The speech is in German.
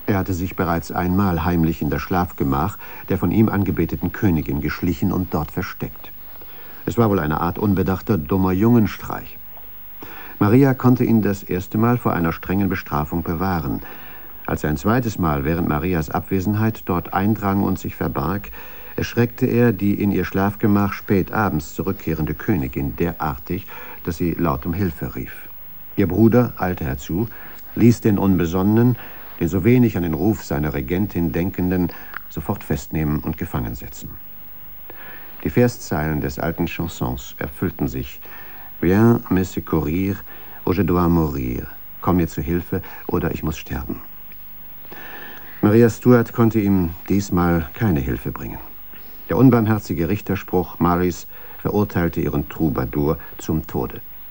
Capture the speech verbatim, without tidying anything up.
Er hatte sich bereits einmal heimlich in das Schlafgemach der von ihm angebeteten Königin geschlichen und dort versteckt. Es war wohl eine Art unbedachter, dummer Jungenstreich. Maria konnte ihn das erste Mal vor einer strengen Bestrafung bewahren. Als er ein zweites Mal während Marias Abwesenheit dort eindrang und sich verbarg, erschreckte er die in ihr Schlafgemach spät abends zurückkehrende Königin derartig, dass sie laut um Hilfe rief. Ihr Bruder eilte herzu, ließ den Unbesonnenen, den so wenig an den Ruf seiner Regentin denkenden, sofort festnehmen und gefangen setzen. Die Verszeilen des alten Chansons erfüllten sich. Viens me secourir, ou je dois mourir. Komm mir zu Hilfe, oder ich muss sterben. Maria Stuart konnte ihm diesmal keine Hilfe bringen. Der unbarmherzige Richterspruch Marys verurteilte ihren Troubadour zum Tode.